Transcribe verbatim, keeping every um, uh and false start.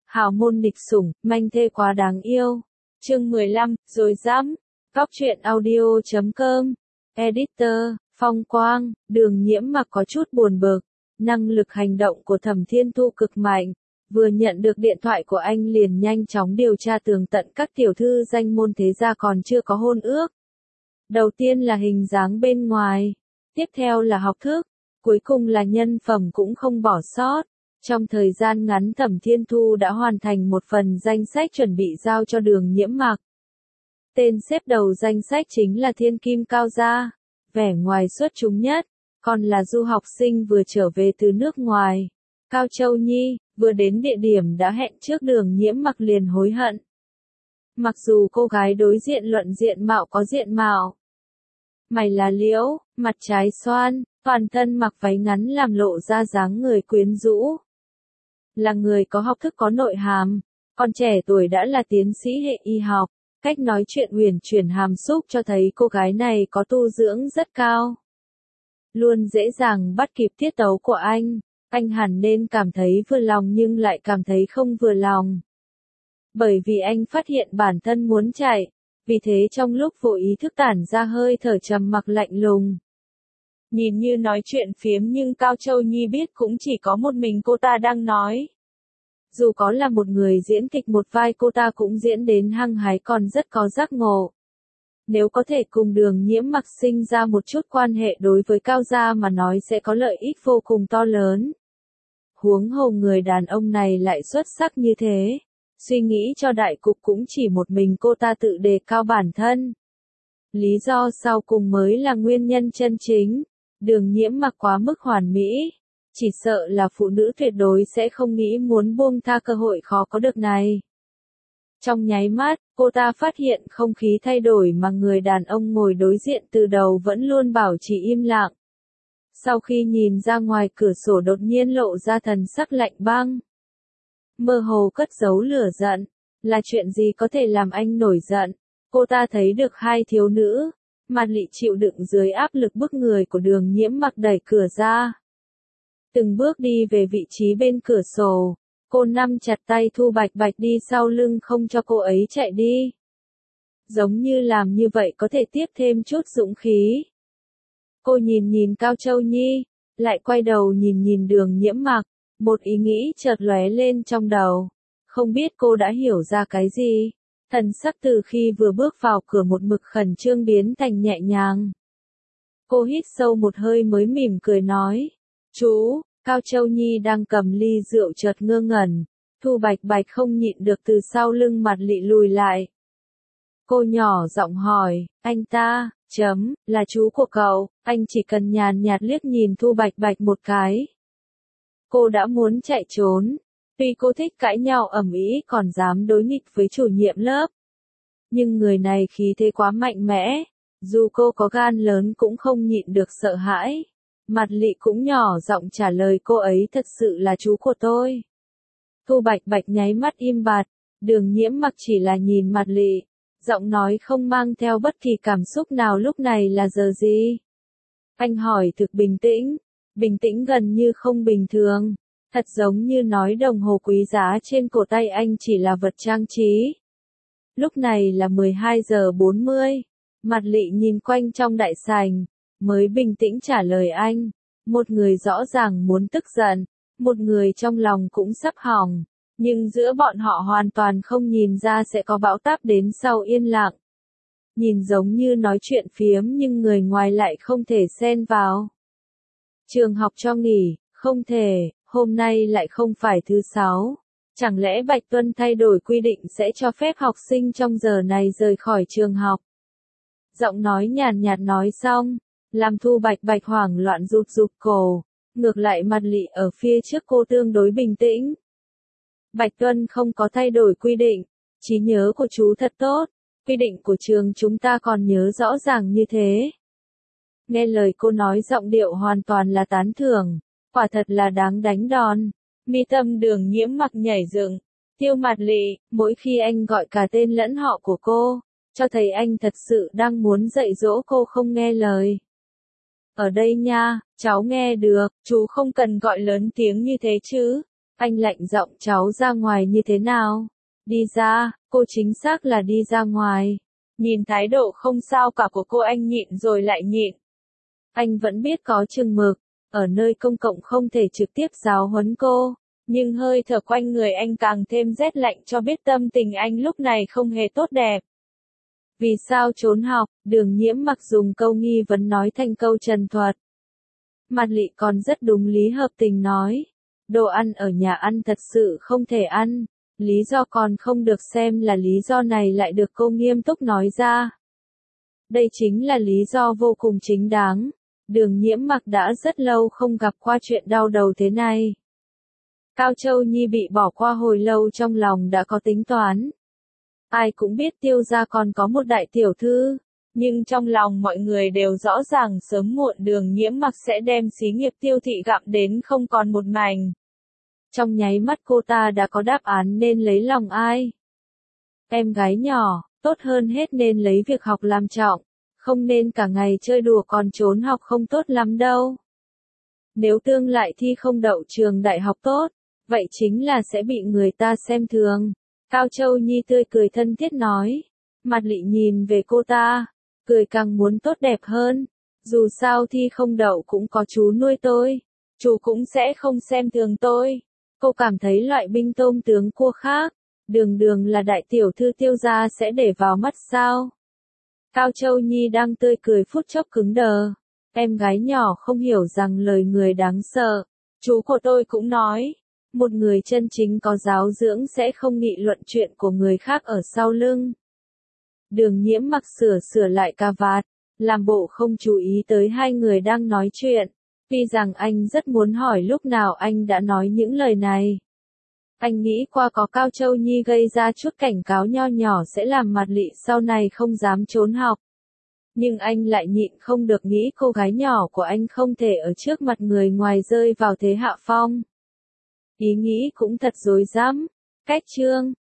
hào môn nghịch sủng, manh thê quá đáng yêu. Chương mười lăm, rồi dám. Góc truyện audio chấm com. Editor, Phong Quang, Đường Nhiễm Mặc có chút buồn bực. Năng lực hành động của Thẩm Thiên Thu cực mạnh. Vừa nhận được điện thoại của anh liền nhanh chóng điều tra tường tận các tiểu thư danh môn thế gia còn chưa có hôn ước. Đầu tiên là hình dáng bên ngoài, tiếp theo là học thức, cuối cùng là nhân phẩm cũng không bỏ sót. Trong thời gian ngắn Thẩm Thiên Thu đã hoàn thành một phần danh sách chuẩn bị giao cho Đường Nhiễm Mặc. Tên xếp đầu danh sách chính là Thiên Kim Cao Gia, vẻ ngoài xuất chúng nhất, còn là du học sinh vừa trở về từ nước ngoài. Cao Châu Nhi, vừa đến địa điểm đã hẹn trước Đường Nhiễm Mặc liền hối hận. Mặc dù cô gái đối diện luận diện mạo có diện mạo, mày là liễu, mặt trái xoan, toàn thân mặc váy ngắn làm lộ ra dáng người quyến rũ. Là người có học thức có nội hàm, còn trẻ tuổi đã là tiến sĩ hệ y học, cách nói chuyện uyển chuyển hàm xúc cho thấy cô gái này có tu dưỡng rất cao. Luôn dễ dàng bắt kịp tiết tấu của anh, anh hẳn nên cảm thấy vừa lòng nhưng lại cảm thấy không vừa lòng. Bởi vì anh phát hiện bản thân muốn chạy, vì thế trong lúc vô ý thức tản ra hơi thở trầm mặc lạnh lùng. Nhìn như nói chuyện phiếm nhưng Cao Châu Nhi biết cũng chỉ có một mình cô ta đang nói. Dù có là một người diễn kịch một vai cô ta cũng diễn đến hăng hái còn rất có giác ngộ. Nếu có thể cùng Đường Nhiễm Mặc sinh ra một chút quan hệ đối với Cao gia mà nói sẽ có lợi ích vô cùng to lớn. Huống hồ người đàn ông này lại xuất sắc như thế. Suy nghĩ cho đại cục cũng chỉ một mình cô ta tự đề cao bản thân. Lý do sau cùng mới là nguyên nhân chân chính. Đường Nhiễm Mặc quá mức hoàn mỹ. Chỉ sợ là phụ nữ tuyệt đối sẽ không nghĩ muốn buông tha cơ hội khó có được này. Trong nháy mắt, cô ta phát hiện không khí thay đổi mà người đàn ông ngồi đối diện từ đầu vẫn luôn bảo trì im lặng. Sau khi nhìn ra ngoài cửa sổ đột nhiên lộ ra thần sắc lạnh băng. Mơ hồ cất giấu lửa giận, là chuyện gì có thể làm anh nổi giận? Cô ta thấy được hai thiếu nữ, mặt lị chịu đựng dưới áp lực bức người của Đường Nhiễm Mặc đẩy cửa ra. Từng bước đi về vị trí bên cửa sổ, cô nắm chặt tay Thu Bạch Bạch đi sau lưng không cho cô ấy chạy đi. Giống như làm như vậy có thể tiếp thêm chút dũng khí. Cô nhìn nhìn Cao Châu Nhi, lại quay đầu nhìn nhìn Đường Nhiễm Mặc. Một ý nghĩ chợt lóe lên trong đầu. Không biết cô đã hiểu ra cái gì. Thần sắc từ khi vừa bước vào cửa một mực khẩn trương biến thành nhẹ nhàng. Cô hít sâu một hơi mới mỉm cười nói. Chú, Cao Châu Nhi đang cầm ly rượu chợt ngơ ngẩn. Thu Bạch Bạch không nhịn được từ sau lưng mặt lị lùi lại. Cô nhỏ giọng hỏi, anh ta, chấm, là chú của cậu, anh chỉ cần nhàn nhạt liếc nhìn Thu Bạch Bạch một cái. Cô đã muốn chạy trốn, tuy cô thích cãi nhau ầm ĩ còn dám đối nghịch với chủ nhiệm lớp. Nhưng người này khí thế quá mạnh mẽ, dù cô có gan lớn cũng không nhịn được sợ hãi. Mặt lị cũng nhỏ giọng trả lời cô ấy thật sự là chú của tôi. Thu Bạch Bạch nháy mắt im bặt, Đường Nhiễm Mặc chỉ là nhìn mặt lị, giọng nói không mang theo bất kỳ cảm xúc nào lúc này là giờ gì. Anh hỏi thực bình tĩnh. Bình tĩnh gần như không bình thường, thật giống như nói đồng hồ quý giá trên cổ tay anh chỉ là vật trang trí. Lúc này là mười hai giờ bốn mươi, mặt lị nhìn quanh trong đại sảnh, mới bình tĩnh trả lời anh, một người rõ ràng muốn tức giận, một người trong lòng cũng sắp hỏng, nhưng giữa bọn họ hoàn toàn không nhìn ra sẽ có bão táp đến sau yên lặng. Nhìn giống như nói chuyện phiếm nhưng người ngoài lại không thể xen vào. Trường học cho nghỉ, không thể, hôm nay lại không phải thứ sáu. Chẳng lẽ Bạch Tuân thay đổi quy định sẽ cho phép học sinh trong giờ này rời khỏi trường học? Giọng nói nhàn nhạt nói xong, làm Thu Bạch Bạch hoảng loạn rụt rụt cổ, ngược lại mặt lị ở phía trước cô tương đối bình tĩnh. Bạch Tuân không có thay đổi quy định, trí nhớ của chú thật tốt, quy định của trường chúng ta còn nhớ rõ ràng như thế. Nghe lời cô nói giọng điệu hoàn toàn là tán thưởng, quả thật là đáng đánh đòn. Mi tâm Đường Nhiễm Mặc nhảy dựng, Tiêu Mặt Lị, mỗi khi anh gọi cả tên lẫn họ của cô, cho thấy anh thật sự đang muốn dạy dỗ cô không nghe lời. Ở đây nha, cháu nghe được, chú không cần gọi lớn tiếng như thế chứ. Anh lạnh giọng cháu ra ngoài như thế nào? Đi ra, cô chính xác là đi ra ngoài. Nhìn thái độ không sao cả của cô anh nhịn rồi lại nhịn. Anh vẫn biết có chừng mực, ở nơi công cộng không thể trực tiếp giáo huấn cô, nhưng hơi thở quanh người anh càng thêm rét lạnh cho biết tâm tình anh lúc này không hề tốt đẹp. Vì sao trốn học? Đường Nhiễm Mặc dùng câu nghi vấn nói thành câu trần thuật. Mạt Lị còn rất đúng lý hợp tình nói. Đồ ăn ở nhà ăn thật sự không thể ăn. Lý do còn không được xem là lý do này lại được cô nghiêm túc nói ra. Đây chính là lý do vô cùng chính đáng. Đường Nhiễm Mặc đã rất lâu không gặp qua chuyện đau đầu thế này. Cao Châu Nhi bị bỏ qua hồi lâu trong lòng đã có tính toán. Ai cũng biết Tiêu gia còn có một đại tiểu thư, nhưng trong lòng mọi người đều rõ ràng sớm muộn Đường Nhiễm Mặc sẽ đem xí nghiệp Tiêu thị gặm đến không còn một mảnh. Trong nháy mắt cô ta đã có đáp án nên lấy lòng ai. Em gái nhỏ, tốt hơn hết nên lấy việc học làm trọng, không nên cả ngày chơi đùa còn trốn học không tốt lắm đâu. Nếu tương lại thi không đậu trường đại học tốt, vậy chính là sẽ bị người ta xem thường. Cao Châu Nhi tươi cười thân thiết nói. Mạt Lị nhìn về cô ta, cười càng muốn tốt đẹp hơn. Dù sao thi không đậu cũng có chú nuôi tôi, chú cũng sẽ không xem thường tôi. Cô cảm thấy loại binh tôm tướng cua khác, đường đường là đại tiểu thư Tiêu gia sẽ để vào mắt sao? Cao Châu Nhi đang tươi cười phút chốc cứng đờ. Em gái nhỏ không hiểu rằng lời người đáng sợ. Chú của tôi cũng nói, một người chân chính có giáo dưỡng sẽ không nghị luận chuyện của người khác ở sau lưng. Đường Nhiễm Mặc sửa sửa lại cà vạt, làm bộ không chú ý tới hai người đang nói chuyện. Tuy rằng anh rất muốn hỏi lúc nào anh đã nói những lời này. Anh nghĩ qua có Cao Châu Nhi gây ra chút cảnh cáo nho nhỏ sẽ làm Mạt Lị sau này không dám trốn học. Nhưng anh lại nhịn không được nghĩ cô gái nhỏ của anh không thể ở trước mặt người ngoài rơi vào thế hạ phong. Ý nghĩ cũng thật rối rắm. Cách chương